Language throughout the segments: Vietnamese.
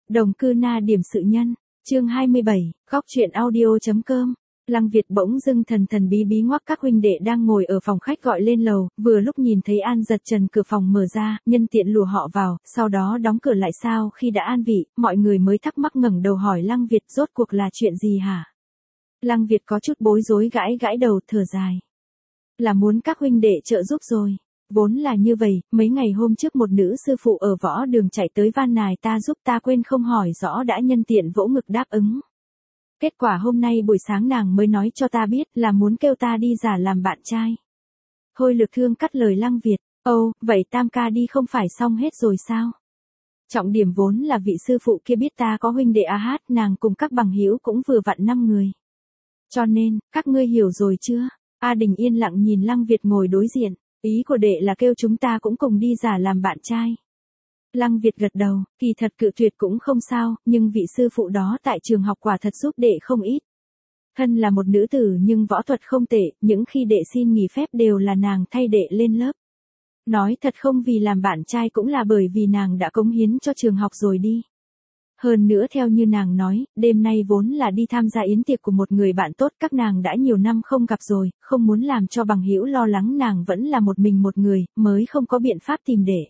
Đồng cư na điểm sự nhân, chương 27, góc chuyện audio.com. Lăng Việt bỗng dưng thần thần bí bí ngoắc các huynh đệ đang ngồi ở phòng khách gọi lên lầu, vừa lúc nhìn thấy An Giật Trần cửa phòng mở ra, nhân tiện lùa họ vào, sau đó đóng cửa lại. Sau khi đã an vị, mọi người mới thắc mắc ngẩng đầu hỏi Lăng Việt rốt cuộc là chuyện gì hả? Lăng Việt có chút bối rối gãi gãi đầu thở dài. Là muốn các huynh đệ trợ giúp rồi. Vốn là như vậy, mấy ngày hôm trước một nữ sư phụ ở võ đường chạy tới van nài ta giúp, ta quên không hỏi rõ đã nhân tiện vỗ ngực đáp ứng. Kết quả hôm nay buổi sáng nàng mới nói cho ta biết là muốn kêu ta đi giả làm bạn trai. Thôi Lực Thương cắt lời Lăng Việt, vậy tam ca đi không phải xong hết rồi sao? Trọng điểm vốn là vị sư phụ kia biết ta có huynh đệ hát, nàng cùng các bằng hữu cũng vừa vặn 5 người. Cho nên, các ngươi hiểu rồi chưa? A Đình yên lặng nhìn Lăng Việt ngồi đối diện. Ý của đệ là kêu chúng ta cũng cùng đi giả làm bạn trai. Lăng Việt gật đầu, kỳ thật cự tuyệt cũng không sao, nhưng vị sư phụ đó tại trường học quả thật giúp đệ không ít. Thân là một nữ tử nhưng võ thuật không tệ, những khi đệ xin nghỉ phép đều là nàng thay đệ lên lớp. Nói thật không vì làm bạn trai cũng là bởi vì nàng đã cống hiến cho trường học rồi đi. Hơn nữa theo như nàng nói, đêm nay vốn là đi tham gia yến tiệc của một người bạn tốt, các nàng đã nhiều năm không gặp rồi, không muốn làm cho bằng hữu lo lắng nàng vẫn là một mình một người, mới không có biện pháp tìm để.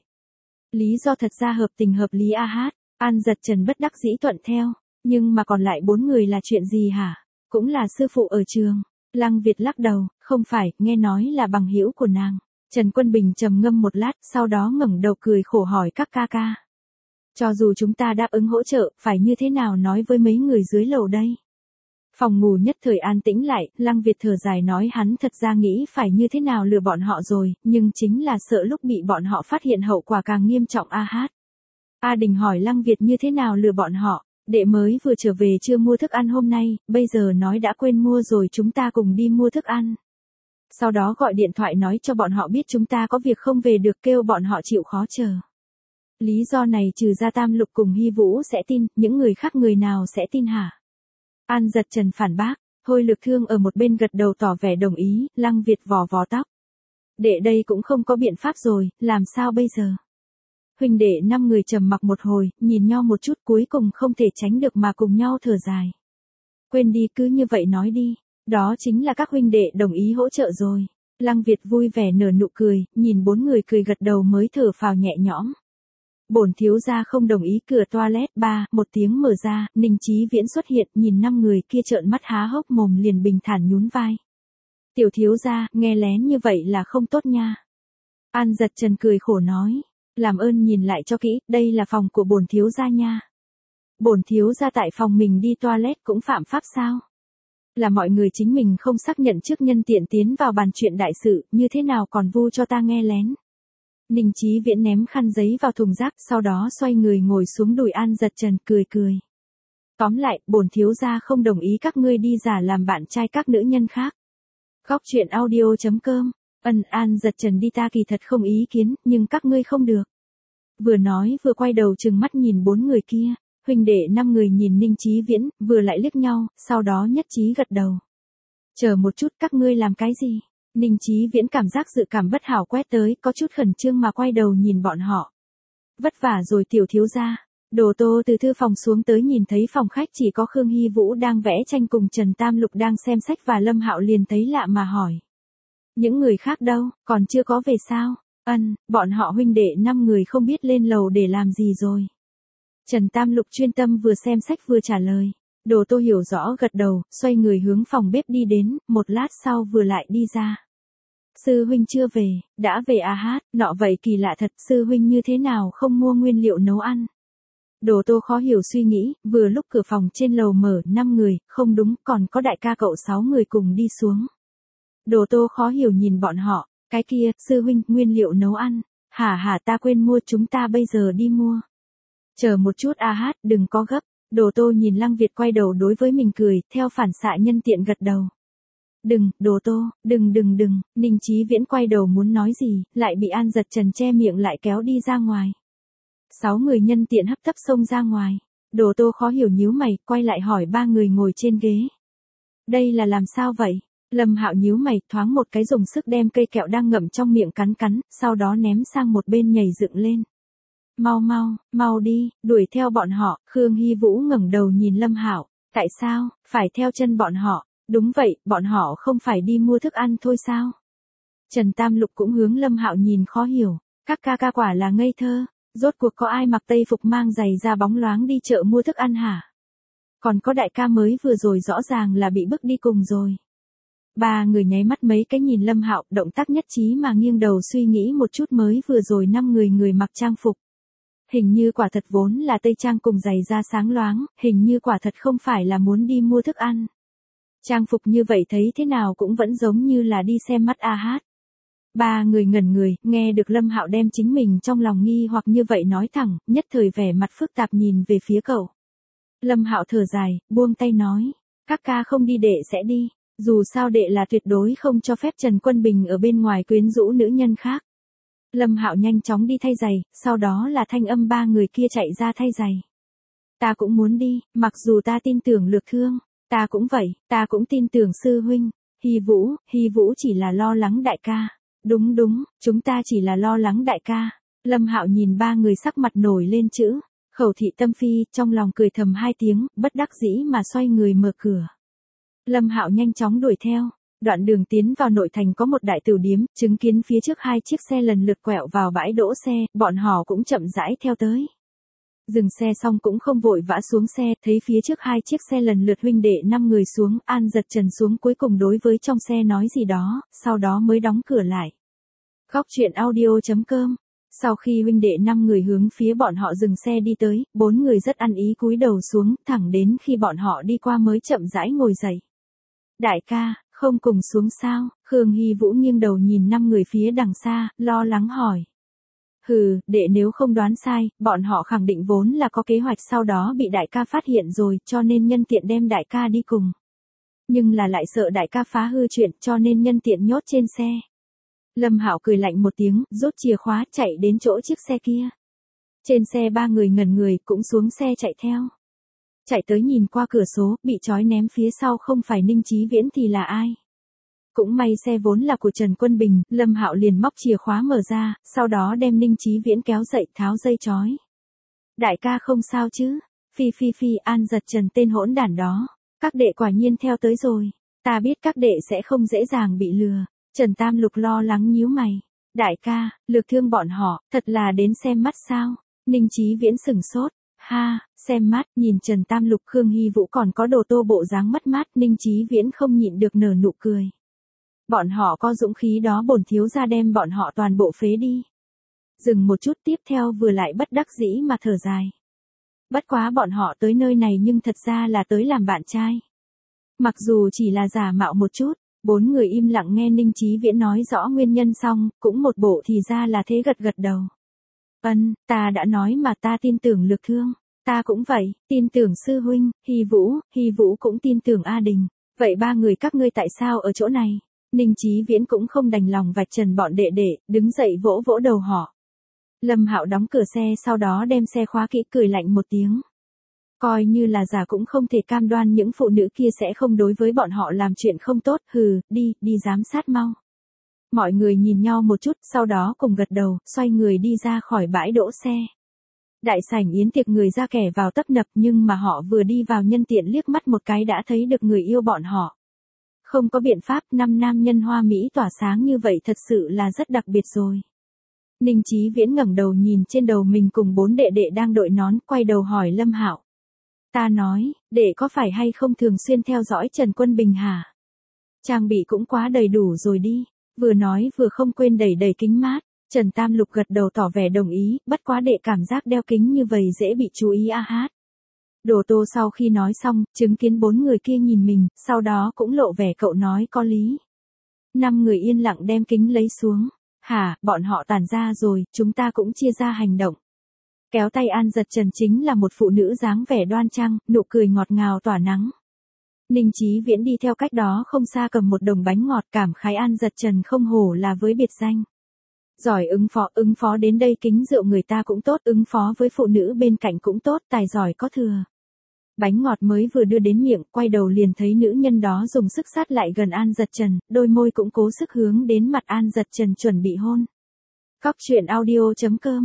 Lý do thật ra hợp tình hợp lý hát, An Giật Trần bất đắc dĩ thuận theo, nhưng mà còn lại 4 người là chuyện gì hả? Cũng là sư phụ ở trường. Lăng Việt lắc đầu, không phải, nghe nói là bằng hữu của nàng. Trần Quân Bình trầm ngâm một lát, sau đó ngẩng đầu cười khổ hỏi các ca ca. Cho dù chúng ta đáp ứng hỗ trợ, phải như thế nào nói với mấy người dưới lầu đây? Phòng ngủ nhất thời an tĩnh lại, Lăng Việt thở dài nói hắn thật ra nghĩ phải như thế nào lừa bọn họ rồi, nhưng chính là sợ lúc bị bọn họ phát hiện hậu quả càng nghiêm trọng hát. A Đình hỏi Lăng Việt như thế nào lừa bọn họ, đệ mới vừa trở về chưa mua thức ăn hôm nay, bây giờ nói đã quên mua rồi, chúng ta cùng đi mua thức ăn. Sau đó gọi điện thoại nói cho bọn họ biết chúng ta có việc không về được, kêu bọn họ chịu khó chờ. Lý do này trừ ra Tam Lục cùng Hy Vũ sẽ tin, những người khác người nào sẽ tin hả? An Giật Trần phản bác, Thôi Lực Thương ở một bên gật đầu tỏ vẻ đồng ý, Lăng Việt vò vò tóc. Đệ đây cũng không có biện pháp rồi, làm sao bây giờ? Huynh đệ 5 người trầm mặc một hồi, nhìn nhau một chút cuối cùng không thể tránh được mà cùng nhau thở dài. Quên đi, cứ như vậy nói đi, đó chính là các huynh đệ đồng ý hỗ trợ rồi. Lăng Việt vui vẻ nở nụ cười, nhìn 4 người cười gật đầu mới thở phào nhẹ nhõm. Bổn thiếu gia không đồng ý, cửa toilet một tiếng mở ra, Ninh Chí Viễn xuất hiện, nhìn 5 người kia trợn mắt há hốc mồm liền bình thản nhún vai. Tiểu thiếu gia, nghe lén như vậy là không tốt nha. An Giật Trần cười khổ nói, làm ơn nhìn lại cho kỹ, đây là phòng của bổn thiếu gia nha. Bổn thiếu gia tại phòng mình đi toilet cũng phạm pháp sao? Là mọi người chính mình không xác nhận trước nhân tiện tiến vào bàn chuyện đại sự, như thế nào còn vu cho ta nghe lén. Ninh Chí Viễn ném khăn giấy vào thùng rác, sau đó xoay người ngồi xuống đùi An Giật Trần, cười cười. Tóm lại, bổn thiếu gia không đồng ý các ngươi đi giả làm bạn trai các nữ nhân khác. Góc chuyện audio.com. An Giật Trần đi, ta kỳ thật không ý kiến, nhưng các ngươi không được. Vừa nói vừa quay đầu trừng mắt nhìn 4 người kia, huynh đệ 5 người nhìn Ninh Chí Viễn, vừa lại liếc nhau, sau đó nhất trí gật đầu. Chờ một chút, các ngươi làm cái gì? Ninh Chí Viễn cảm giác dự cảm bất hảo quét tới, có chút khẩn trương mà quay đầu nhìn bọn họ. Vất vả rồi tiểu thiếu gia. Đồ Tô từ thư phòng xuống tới nhìn thấy phòng khách chỉ có Khương Hy Vũ đang vẽ tranh cùng Trần Tam Lục đang xem sách và Lâm Hạo liền thấy lạ mà hỏi. Những người khác đâu, còn chưa có về sao? Bọn họ huynh đệ 5 người không biết lên lầu để làm gì rồi. Trần Tam Lục chuyên tâm vừa xem sách vừa trả lời. Đồ Tô hiểu rõ gật đầu, xoay người hướng phòng bếp đi đến, một lát sau vừa lại đi ra. Sư huynh chưa về, đã về hát, nọ vậy kỳ lạ thật, sư huynh như thế nào không mua nguyên liệu nấu ăn. Đồ Tô khó hiểu suy nghĩ, vừa lúc cửa phòng trên lầu mở, 5 người, không đúng, còn có đại ca cậu 6 người cùng đi xuống. Đồ Tô khó hiểu nhìn bọn họ, cái kia, sư huynh, nguyên liệu nấu ăn, hả ta quên mua, chúng ta bây giờ đi mua. Chờ một chút hát, đừng có gấp. Đồ Tô nhìn Lăng Việt quay đầu đối với mình cười, theo phản xạ nhân tiện gật đầu. Đừng, Đồ Tô, đừng. Ninh Chí Viễn quay đầu muốn nói gì, lại bị An Giật Trần che miệng lại kéo đi ra ngoài. 6 người nhân tiện hấp tấp xông ra ngoài. Đồ Tô khó hiểu nhíu mày, quay lại hỏi 3 người ngồi trên ghế. Đây là làm sao vậy? Lâm Hạo nhíu mày, thoáng một cái dùng sức đem cây kẹo đang ngậm trong miệng cắn, sau đó ném sang một bên nhảy dựng lên. Mau mau, mau đi, đuổi theo bọn họ. Khương Hy Vũ ngẩng đầu nhìn Lâm Hạo, tại sao, phải theo chân bọn họ? Đúng vậy, bọn họ không phải đi mua thức ăn thôi sao? Trần Tam Lục cũng hướng Lâm Hạo nhìn khó hiểu, các ca ca quả là ngây thơ, rốt cuộc có ai mặc tây phục mang giày da bóng loáng đi chợ mua thức ăn hả? Còn có đại ca mới vừa rồi rõ ràng là bị bức đi cùng rồi. Ba người nháy mắt mấy cái nhìn Lâm Hạo, động tác nhất trí mà nghiêng đầu suy nghĩ một chút mới vừa rồi 5 người mặc trang phục. Hình như quả thật vốn là tây trang cùng giày da sáng loáng, hình như quả thật không phải là muốn đi mua thức ăn. Trang phục như vậy thấy thế nào cũng vẫn giống như là đi xem mắt a hát. Ba người ngẩn người, nghe được Lâm Hạo đem chính mình trong lòng nghi hoặc như vậy nói thẳng, nhất thời vẻ mặt phức tạp nhìn về phía cậu. Lâm Hạo thở dài, buông tay nói, các ca không đi đệ sẽ đi, dù sao đệ là tuyệt đối không cho phép Trần Quân Bình ở bên ngoài quyến rũ nữ nhân khác. Lâm Hạo nhanh chóng đi thay giày, sau đó là thanh âm ba người kia chạy ra thay giày. Ta cũng muốn đi, mặc dù ta tin tưởng Lược Thương, ta cũng vậy, ta cũng tin tưởng sư huynh. Hy Vũ chỉ là lo lắng đại ca. Đúng đúng, chúng ta chỉ là lo lắng đại ca. Lâm Hạo nhìn ba người sắc mặt nổi lên chữ Khẩu Thị Tâm Phi, trong lòng cười thầm hai tiếng, bất đắc dĩ mà xoay người mở cửa. Lâm Hạo nhanh chóng đuổi theo. Đoạn đường tiến vào nội thành có một đại tửu điếm, chứng kiến phía trước hai chiếc xe lần lượt quẹo vào bãi đỗ xe, bọn họ cũng chậm rãi theo tới. Dừng xe xong cũng không vội vã xuống xe, thấy phía trước hai chiếc xe lần lượt huynh đệ 5 người xuống, An Giật Trần xuống cuối cùng đối với trong xe nói gì đó, sau đó mới đóng cửa lại. Góc truyện audio.com. Sau khi huynh đệ 5 người hướng phía bọn họ dừng xe đi tới, 4 người rất ăn ý cúi đầu xuống, thẳng đến khi bọn họ đi qua mới chậm rãi ngồi dậy. Đại ca, không cùng xuống sao? Khương Hy Vũ nghiêng đầu nhìn 5 người phía đằng xa, lo lắng hỏi. Hừ, đệ nếu không đoán sai, bọn họ khẳng định vốn là có kế hoạch sau đó bị đại ca phát hiện rồi, cho nên nhân tiện đem đại ca đi cùng. Nhưng là lại sợ đại ca phá hư chuyện, cho nên nhân tiện nhốt trên xe. Lâm Hạo cười lạnh một tiếng, rút chìa khóa chạy đến chỗ chiếc xe kia. Trên xe 3 người ngẩn người, cũng xuống xe chạy theo. Chạy tới nhìn qua cửa số, bị trói ném phía sau không phải Ninh Chí Viễn thì là ai? Cũng may xe vốn là của Trần Quân Bình, Lâm Hạo liền móc chìa khóa mở ra, sau đó đem Ninh Chí Viễn kéo dậy, tháo dây trói. Đại ca không sao chứ? Phi, An Giật Trần tên hỗn đản đó. Các đệ quả nhiên theo tới rồi. Ta biết các đệ sẽ không dễ dàng bị lừa. Trần Tam Lục lo lắng nhíu mày. Đại ca, Lược Thương bọn họ, thật là đến xem mắt sao? Ninh Chí Viễn sửng sốt. Ha, xem mắt, nhìn Trần Tam Lục Khương Hy Vũ còn có đồ tô bộ dáng mất mát, Ninh Chí Viễn không nhịn được nở nụ cười. Bọn họ có dũng khí đó bổn thiếu gia đem bọn họ toàn bộ phế đi. Dừng một chút tiếp theo vừa lại bất đắc dĩ mà thở dài. Bất quá bọn họ tới nơi này nhưng thật ra là tới làm bạn trai. Mặc dù chỉ là giả mạo một chút, 4 người im lặng nghe Ninh Chí Viễn nói rõ nguyên nhân xong, cũng một bộ thì ra là thế gật gật đầu. Ta đã nói mà ta tin tưởng Lược Thương. Ta cũng vậy, tin tưởng sư huynh, Hy Vũ cũng tin tưởng A Đình. Vậy 3 người các ngươi tại sao ở chỗ này? Ninh Chí Viễn cũng không đành lòng vạch trần bọn đệ đệ, đứng dậy vỗ vỗ đầu họ. Lâm Hạo đóng cửa xe sau đó đem xe khóa kỹ cười lạnh một tiếng. Coi như là giả cũng không thể cam đoan những phụ nữ kia sẽ không đối với bọn họ làm chuyện không tốt, đi giám sát mau. Mọi người nhìn nhau một chút, sau đó cùng gật đầu, xoay người đi ra khỏi bãi đỗ xe. Đại sảnh yến tiệc người ra kẻ vào tấp nập nhưng mà họ vừa đi vào nhân tiện liếc mắt một cái đã thấy được người yêu bọn họ. Không có biện pháp, 5 nam nhân hoa mỹ tỏa sáng như vậy thật sự là rất đặc biệt rồi. Ninh Chí Viễn ngẩng đầu nhìn trên đầu mình cùng 4 đệ đệ đang đội nón, quay đầu hỏi Lâm Hạo. Ta nói, đệ có phải hay không thường xuyên theo dõi Trần Quân Bình hả? Trang bị cũng quá đầy đủ rồi đi. Vừa nói vừa không quên đẩy kính mát. Trần Tam Lục gật đầu tỏ vẻ đồng ý, bất quá đệ cảm giác đeo kính như vậy dễ bị chú ý a hát. Đồ Tô sau khi nói xong, chứng kiến 4 người kia nhìn mình, sau đó cũng lộ vẻ cậu nói có lý. 5 người yên lặng đem kính lấy xuống. Hả, bọn họ tản ra rồi, chúng ta cũng chia ra hành động. Kéo tay An Giật Trần chính là một phụ nữ dáng vẻ đoan trang, nụ cười ngọt ngào tỏa nắng. Ninh Chí Viễn đi theo cách đó không xa cầm một đồng bánh ngọt, cảm khái An Giật Trần không hổ là với biệt danh. Giỏi ứng phó đến đây kính rượu người ta cũng tốt, ứng phó với phụ nữ bên cạnh cũng tốt, tài giỏi có thừa. Bánh ngọt mới vừa đưa đến miệng, quay đầu liền thấy nữ nhân đó dùng sức sát lại gần An Giật Trần, đôi môi cũng cố sức hướng đến mặt An Giật Trần chuẩn bị hôn. Góc truyện audio.com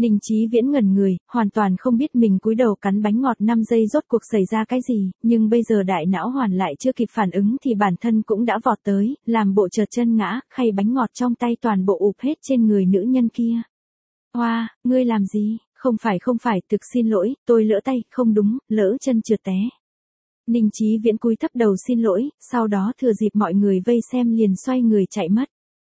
Ninh Chí Viễn ngẩn người, hoàn toàn không biết mình cúi đầu cắn bánh ngọt 5 giây rốt cuộc xảy ra cái gì, nhưng bây giờ đại não hoàn lại chưa kịp phản ứng thì bản thân cũng đã vọt tới, làm bộ trượt chân ngã, khay bánh ngọt trong tay toàn bộ ụp hết trên người nữ nhân kia. Hoa, ngươi làm gì? Không phải, thực xin lỗi, tôi lỡ tay, không đúng, lỡ chân trượt té. Ninh Chí Viễn cúi thấp đầu xin lỗi, sau đó thừa dịp mọi người vây xem liền xoay người chạy mất.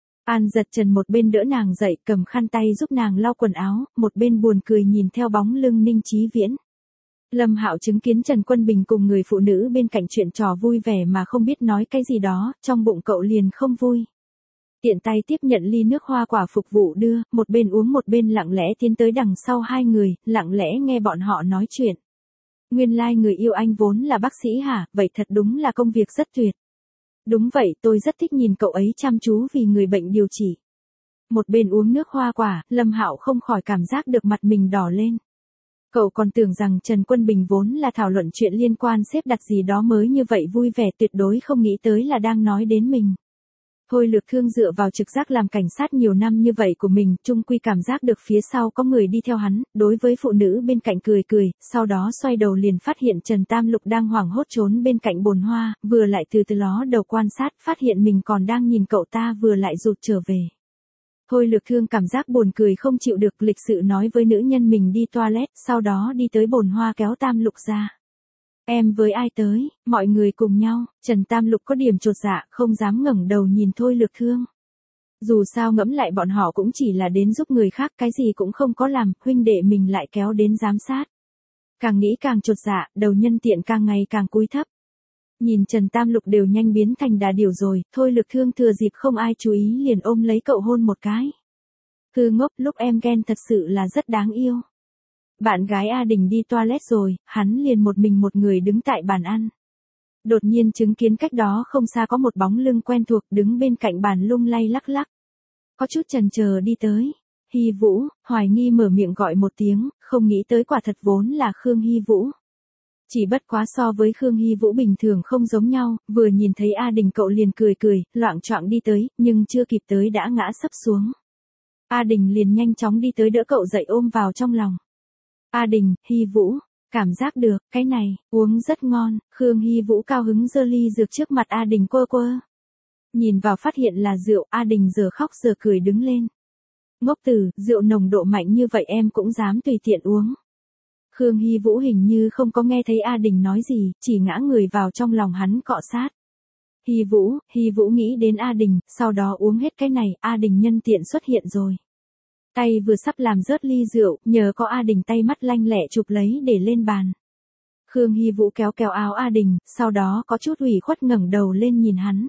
An Dật Trần một bên đỡ nàng dậy, cầm khăn tay giúp nàng lau quần áo, một bên buồn cười nhìn theo bóng lưng Ninh Chí Viễn. Lâm Hạo chứng kiến Trần Quân Bình cùng người phụ nữ bên cạnh chuyện trò vui vẻ mà không biết nói cái gì đó, trong bụng cậu liền không vui. Tiện tay tiếp nhận ly nước hoa quả phục vụ đưa, một bên uống một bên lặng lẽ tiến tới đằng sau hai người, lặng lẽ nghe bọn họ nói chuyện. Nguyên lai người yêu anh vốn là bác sĩ hả, vậy thật đúng là công việc rất tuyệt. Đúng vậy, tôi rất thích nhìn cậu ấy chăm chú vì người bệnh điều trị. Một bên uống nước hoa quả, Lâm Hạo không khỏi cảm giác được mặt mình đỏ lên. Cậu còn tưởng rằng Trần Quân Bình vốn là thảo luận chuyện liên quan xếp đặt gì đó mới như vậy vui vẻ, tuyệt đối không nghĩ tới là đang nói đến mình. Thôi Lược Thương dựa vào trực giác làm cảnh sát nhiều năm như vậy của mình, chung quy cảm giác được phía sau có người đi theo hắn, đối với phụ nữ bên cạnh cười cười, sau đó xoay đầu liền phát hiện Trần Tam Lục đang hoảng hốt trốn bên cạnh bồn hoa, vừa lại từ từ ló đầu quan sát, phát hiện mình còn đang nhìn cậu ta vừa lại rụt trở về. Thôi Lược Thương cảm giác buồn cười không chịu được, lịch sự nói với nữ nhân mình đi toilet, sau đó đi tới bồn hoa kéo Tam Lục ra. Em với ai tới, mọi người cùng nhau, Trần Tam Lục có điểm chột dạ, không dám ngẩng đầu nhìn Thôi Lược Thương. Dù sao ngẫm lại bọn họ cũng chỉ là đến giúp người khác, cái gì cũng không có làm, huynh đệ mình lại kéo đến giám sát. Càng nghĩ càng chột dạ, đầu nhân tiện càng ngày càng cúi thấp. Nhìn Trần Tam Lục đều nhanh biến thành đà điểu rồi, Thôi Lược Thương thừa dịp không ai chú ý liền ôm lấy cậu hôn một cái. Hư ngốc, lúc em ghen thật sự là rất đáng yêu. Bạn gái A Đình đi toilet rồi, hắn liền một mình một người đứng tại bàn ăn. Đột nhiên chứng kiến cách đó không xa có một bóng lưng quen thuộc đứng bên cạnh bàn lung lay lắc lắc. Có chút chần chờ đi tới. Hy Vũ, hoài nghi mở miệng gọi một tiếng, không nghĩ tới quả thật vốn là Khương Hy Vũ. Chỉ bất quá so với Khương Hy Vũ bình thường không giống nhau, vừa nhìn thấy A Đình cậu liền cười cười, loạng choạng đi tới, nhưng chưa kịp tới đã ngã sấp xuống. A Đình liền nhanh chóng đi tới đỡ cậu dậy ôm vào trong lòng. A Đình, Hy Vũ, cảm giác được, cái này, uống rất ngon, Khương Hy Vũ cao hứng giơ ly dược trước mặt A Đình quơ quơ. Nhìn vào phát hiện là rượu, A Đình giờ khóc giờ cười đứng lên. Ngốc tử, rượu nồng độ mạnh như vậy em cũng dám tùy tiện uống. Khương Hy Vũ hình như không có nghe thấy A Đình nói gì, chỉ ngã người vào trong lòng hắn cọ sát. Hy Vũ nghĩ đến A Đình, sau đó uống hết cái này, A Đình nhân tiện xuất hiện rồi. Tay vừa sắp làm rớt ly rượu, nhờ có A Đình tay mắt lanh lẹ chụp lấy để lên bàn. Khương Hy Vũ kéo kéo áo A Đình, sau đó có chút ủy khuất ngẩng đầu lên nhìn hắn.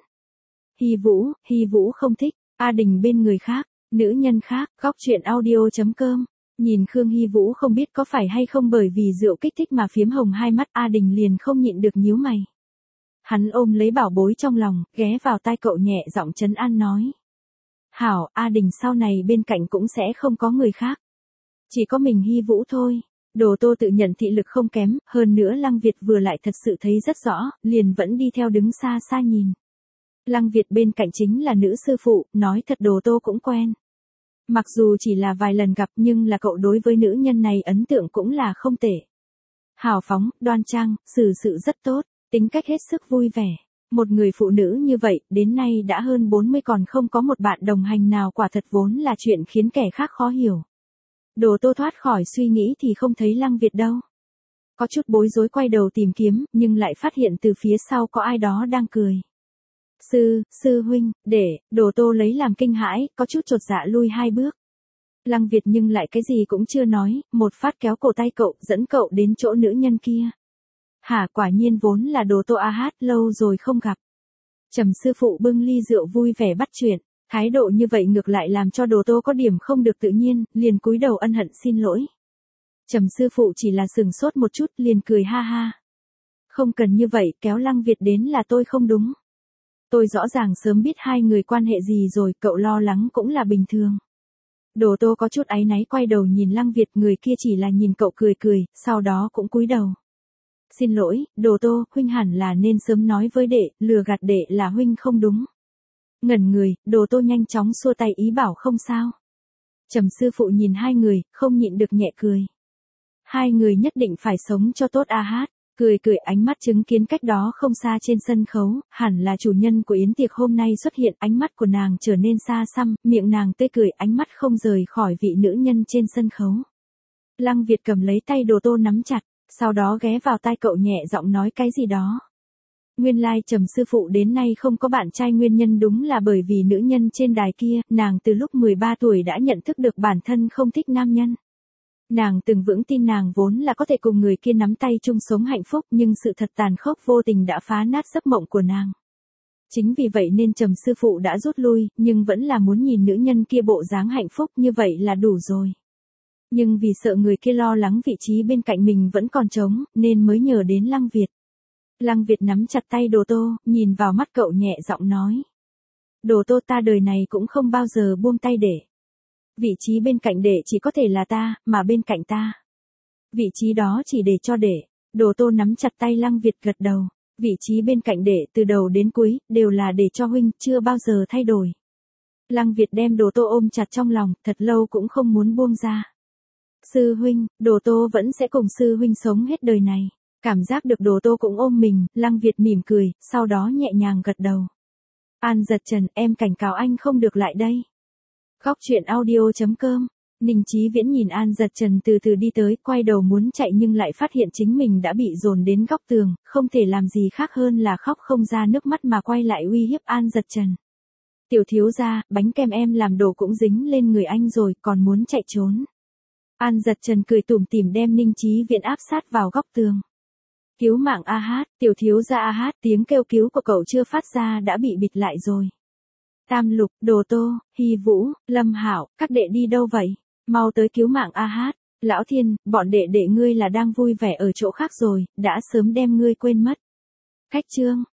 Hy Vũ không thích, A Đình bên người khác, nữ nhân khác, góc chuyện audio.com. Nhìn Khương Hy Vũ không biết có phải hay không bởi vì rượu kích thích mà phiếm hồng hai mắt, A Đình liền không nhịn được nhíu mày. Hắn ôm lấy bảo bối trong lòng, ghé vào tai cậu nhẹ giọng trấn an nói. Hảo, A Đình sau này bên cạnh cũng sẽ không có người khác. Chỉ có mình Hy Vũ thôi. Đồ Tô tự nhận thị lực không kém, hơn nữa Lăng Việt vừa lại thật sự thấy rất rõ, liền vẫn đi theo đứng xa xa nhìn. Lăng Việt bên cạnh chính là nữ sư phụ, nói thật Đồ Tô cũng quen. Mặc dù chỉ là vài lần gặp nhưng là cậu đối với nữ nhân này ấn tượng cũng là không tệ. Hào phóng, đoan trang, xử sự rất tốt, tính cách hết sức vui vẻ. Một người phụ nữ như vậy, đến nay đã hơn 40 còn không có một bạn đồng hành nào, quả thật vốn là chuyện khiến kẻ khác khó hiểu. Đồ Tô thoát khỏi suy nghĩ thì không thấy Lăng Việt đâu. Có chút bối rối quay đầu tìm kiếm, nhưng lại phát hiện từ phía sau có ai đó đang cười. Sư huynh, Đồ Tô lấy làm kinh hãi, có chút chột dạ lui hai bước. Lăng Việt nhưng lại cái gì cũng chưa nói, một phát kéo cổ tay cậu, dẫn cậu đến chỗ nữ nhân kia. Hả, quả nhiên vốn là Đồ Tô a hát, lâu rồi không gặp. Trầm sư phụ bưng ly rượu vui vẻ bắt chuyện, thái độ như vậy ngược lại làm cho Đồ Tô có điểm không được tự nhiên, liền cúi đầu ân hận xin lỗi. Trầm sư phụ chỉ là sừng sốt một chút, liền cười ha ha. Không cần như vậy, kéo Lăng Việt đến là tôi không đúng. Tôi rõ ràng sớm biết hai người quan hệ gì rồi, cậu lo lắng cũng là bình thường. Đồ Tô có chút áy náy quay đầu nhìn Lăng Việt, người kia chỉ là nhìn cậu cười cười, sau đó cũng cúi đầu. Xin lỗi, Đồ Tô, huynh hẳn là nên sớm nói với đệ, lừa gạt đệ là huynh không đúng. Ngẩn người, Đồ Tô nhanh chóng xua tay ý bảo không sao. Trầm sư phụ nhìn hai người, không nhịn được nhẹ cười. Hai người nhất định phải sống cho tốt a hát. Cười cười ánh mắt chứng kiến cách đó không xa trên sân khấu, hẳn là chủ nhân của yến tiệc hôm nay xuất hiện, ánh mắt của nàng trở nên xa xăm, miệng nàng tươi cười, ánh mắt không rời khỏi vị nữ nhân trên sân khấu. Lăng Việt cầm lấy tay Đồ Tô nắm chặt, sau đó ghé vào tai cậu nhẹ giọng nói cái gì đó. Nguyên lai Trầm sư phụ đến nay không có bạn trai, nguyên nhân đúng là bởi vì nữ nhân trên đài kia, nàng từ lúc 13 tuổi đã nhận thức được bản thân không thích nam nhân. Nàng từng vững tin nàng vốn là có thể cùng người kia nắm tay chung sống hạnh phúc, nhưng sự thật tàn khốc vô tình đã phá nát giấc mộng của nàng. Chính vì vậy nên Trầm sư phụ đã rút lui, nhưng vẫn là muốn nhìn nữ nhân kia bộ dáng hạnh phúc, như vậy là đủ rồi. Nhưng vì sợ người kia lo lắng vị trí bên cạnh mình vẫn còn trống, nên mới nhờ đến Lăng Việt. Lăng Việt nắm chặt tay Đồ Tô, nhìn vào mắt cậu nhẹ giọng nói. Đồ Tô, ta đời này cũng không bao giờ buông tay để. Vị trí bên cạnh để chỉ có thể là ta, mà bên cạnh ta. Vị trí đó chỉ để cho để. Đồ Tô nắm chặt tay Lăng Việt gật đầu. Vị trí bên cạnh để từ đầu đến cuối, đều là để cho huynh, chưa bao giờ thay đổi. Lăng Việt đem Đồ Tô ôm chặt trong lòng, thật lâu cũng không muốn buông ra. Sư huynh, Đồ Tô vẫn sẽ cùng sư huynh sống hết đời này. Cảm giác được Đồ Tô cũng ôm mình, Lăng Việt mỉm cười, sau đó nhẹ nhàng gật đầu. An Dật Trần, em cảnh cáo anh không được lại đây. Góc truyện audio.com. Ninh Chí Viễn nhìn An Dật Trần từ từ đi tới, quay đầu muốn chạy nhưng lại phát hiện chính mình đã bị dồn đến góc tường, không thể làm gì khác hơn là khóc không ra nước mắt mà quay lại uy hiếp An Dật Trần. Tiểu thiếu gia, bánh kem em làm đồ cũng dính lên người anh rồi, còn muốn chạy trốn. An Dật Trần cười tủm tỉm đem Ninh Chí Viễn áp sát vào góc tường. Cứu mạng a hát, tiểu thiếu gia a hát, tiếng kêu cứu của cậu chưa phát ra đã bị bịt lại rồi. Tam Lục, Đồ Tô, Hy Vũ, Lâm Hạo, các đệ đi đâu vậy? Mau tới cứu mạng a hát. Lão Thiên, bọn đệ đệ ngươi là đang vui vẻ ở chỗ khác rồi, đã sớm đem ngươi quên mất. Khách chương.